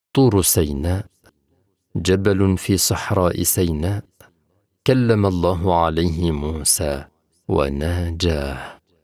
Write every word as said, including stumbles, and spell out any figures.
طور سيناء، جبل في صحراء سيناء، كلم الله عليه موسى وناجاه.